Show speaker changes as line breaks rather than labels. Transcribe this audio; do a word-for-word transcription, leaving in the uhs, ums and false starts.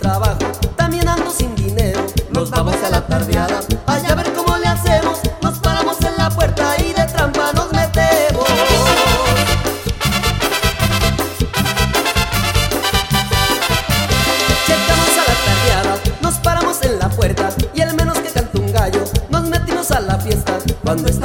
trabajo, también ando sin dinero. Nos vamos a la tardeada, allá a ver cómo le hacemos. Nos paramos en la puerta y de trampa nos metemos. Llegamos a la tardeada, nos paramos en la puerta y el menos que canta un gallo, nos metimos a la fiesta. Cuando